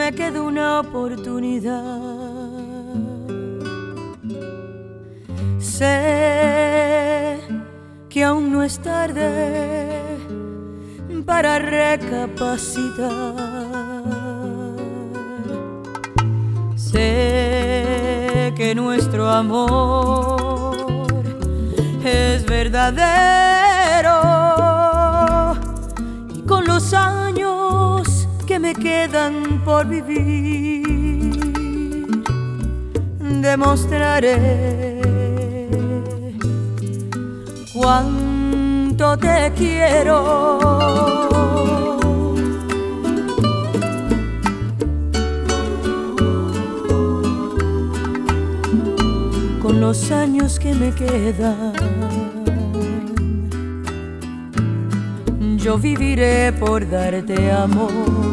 me queda una oportunidad. Sé que aún no es tarde para recapacitar. Sé que nuestro amor es verdadero y con los años que me quedan por vivir demostraré cuánto te quiero. Con los años que me quedan, yo viviré por darte amor,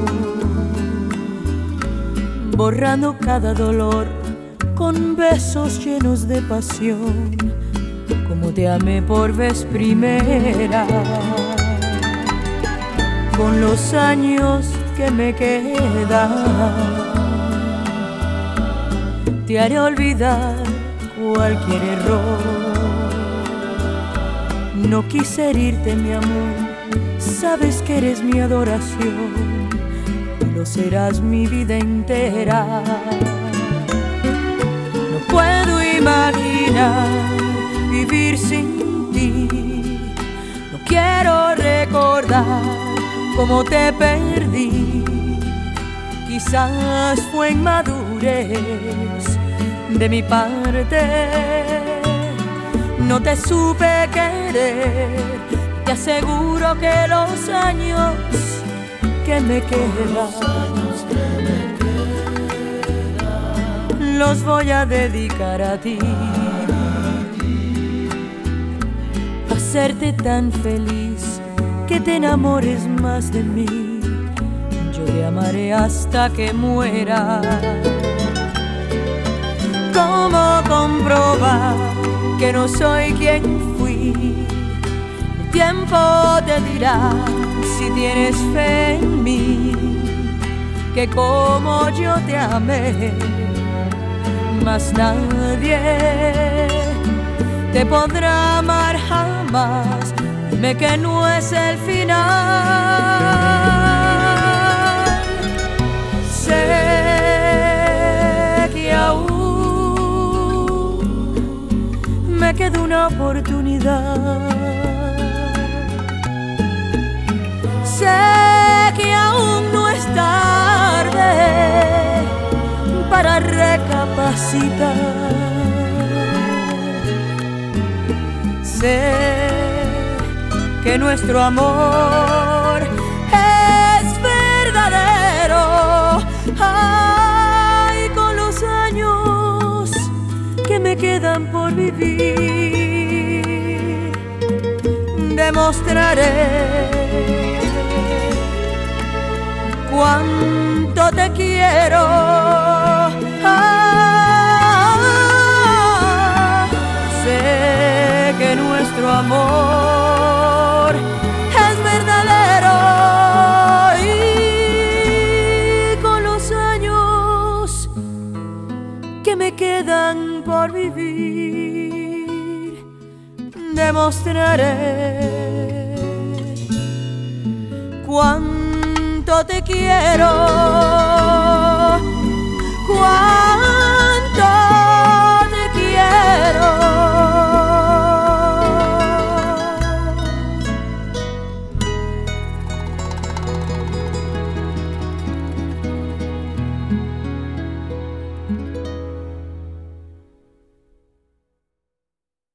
borrando cada dolor con besos llenos de pasión, como te amé por vez primera. Con los años que me quedan, te haré olvidar cualquier error. No quise herirte, mi amor, sabes que eres mi adoración y lo serás mi vida entera. No puedo imaginar vivir sin ti, no quiero recordar cómo te perdí. Quizás fue inmadurez de mi parte, no te supe querer. Te aseguro que los años que me quedan los voy a dedicar a ti, a hacerte tan feliz que te enamores más de mí. Yo te amaré hasta que muera. ¿Cómo comprobar que no soy quien fui? El tiempo te dirá si tienes fe en mí, que como yo te amé, más nadie te podrá amar jamás. Dime que no es el final. Sé que aún me queda una oportunidad. Sé que aún no es tarde para recapacitar. Sé que nuestro amor es verdadero. Ay, con los años que me quedan por vivir demostraré cuánto te quiero. Sé que nuestro amor es verdadero y con los años que me quedan por vivir demostraré cuánto te quiero.